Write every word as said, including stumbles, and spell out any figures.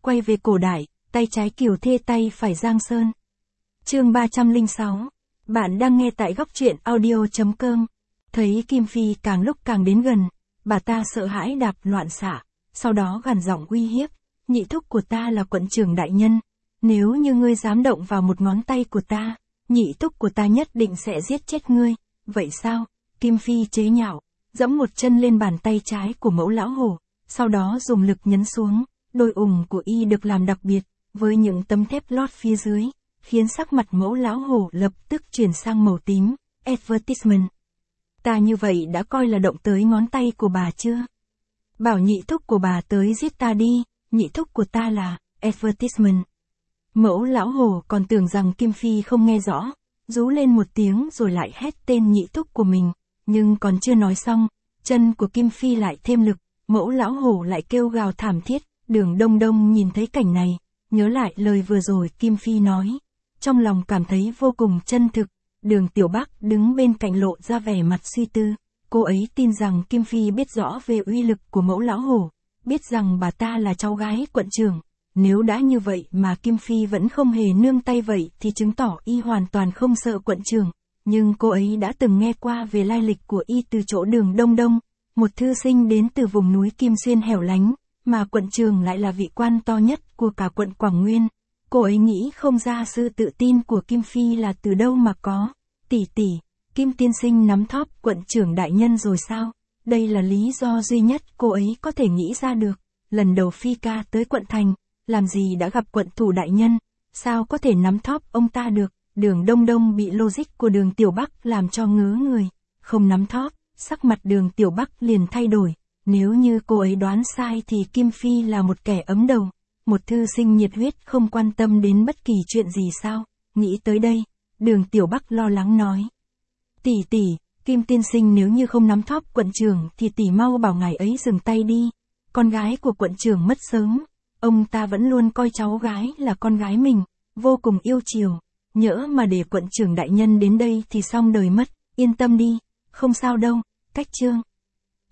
quay về cổ đại, tay trái Kiều Thê tay phải Giang Sơn. Chương ba trăm lẻ sáu. Bạn đang nghe tại góc truyện audio chấm com. Thấy Kim Phi càng lúc càng đến gần, bà ta sợ hãi đạp loạn xạ, sau đó gằn giọng uy hiếp, nhị thúc của ta là quận trưởng đại nhân, nếu như ngươi dám động vào một ngón tay của ta, nhị thúc của ta nhất định sẽ giết chết ngươi. Vậy sao? Kim Phi chế nhạo, giẫm một chân lên bàn tay trái của mẫu lão hổ, sau đó dùng lực nhấn xuống, đôi ủng của y được làm đặc biệt, với những tấm thép lót phía dưới, khiến sắc mặt mẫu lão hổ lập tức chuyển sang màu tím. Advertisement. Ta như vậy đã coi là động tới ngón tay của bà chưa? Bảo nhị thúc của bà tới giết ta đi, nhị thúc của ta là advertisement. Mẫu lão hổ còn tưởng rằng Kim Phi không nghe rõ, rú lên một tiếng rồi lại hét tên nhị thúc của mình, nhưng còn chưa nói xong, chân của Kim Phi lại thêm lực, mẫu lão hổ lại kêu gào thảm thiết. Đường Đông Đông nhìn thấy cảnh này, nhớ lại lời vừa rồi Kim Phi nói, trong lòng cảm thấy vô cùng chân thực. Đường Tiểu Bắc đứng bên cạnh lộ ra vẻ mặt suy tư, cô ấy tin rằng Kim Phi biết rõ về uy lực của mẫu lão hổ, biết rằng bà ta là cháu gái quận trưởng. Nếu đã như vậy mà Kim Phi vẫn không hề nương tay vậy thì chứng tỏ y hoàn toàn không sợ quận trưởng. Nhưng cô ấy đã từng nghe qua về lai lịch của y từ chỗ Đường Đông Đông, một thư sinh đến từ vùng núi Kim Xuyên hẻo lánh, mà quận trưởng lại là vị quan to nhất của cả quận Quảng Nguyên. Cô ấy nghĩ không ra sự tự tin của Kim Phi là từ đâu mà có. Tỷ tỷ, Kim tiên sinh nắm thóp quận trưởng đại nhân rồi sao? Đây là lý do duy nhất cô ấy có thể nghĩ ra được. Lần đầu Phi ca tới quận thành, làm gì đã gặp quận thủ đại nhân, sao có thể nắm thóp ông ta được? Đường Đông Đông bị logic của Đường Tiểu Bắc làm cho ngớ người. Không nắm thóp, sắc mặt Đường Tiểu Bắc liền thay đổi. Nếu như cô ấy đoán sai thì Kim Phi là một kẻ ấm đầu, một thư sinh nhiệt huyết không quan tâm đến bất kỳ chuyện gì sao? Nghĩ tới đây, Đường Tiểu Bắc lo lắng nói. Tỷ tỷ, Kim tiên sinh nếu như không nắm thóp quận trưởng thì tỷ mau bảo ngài ấy dừng tay đi. Con gái của quận trưởng mất sớm, ông ta vẫn luôn coi cháu gái là con gái mình, vô cùng yêu chiều. Nhỡ mà để quận trưởng đại nhân đến đây thì xong đời mất, yên tâm đi, không sao đâu. Cách chương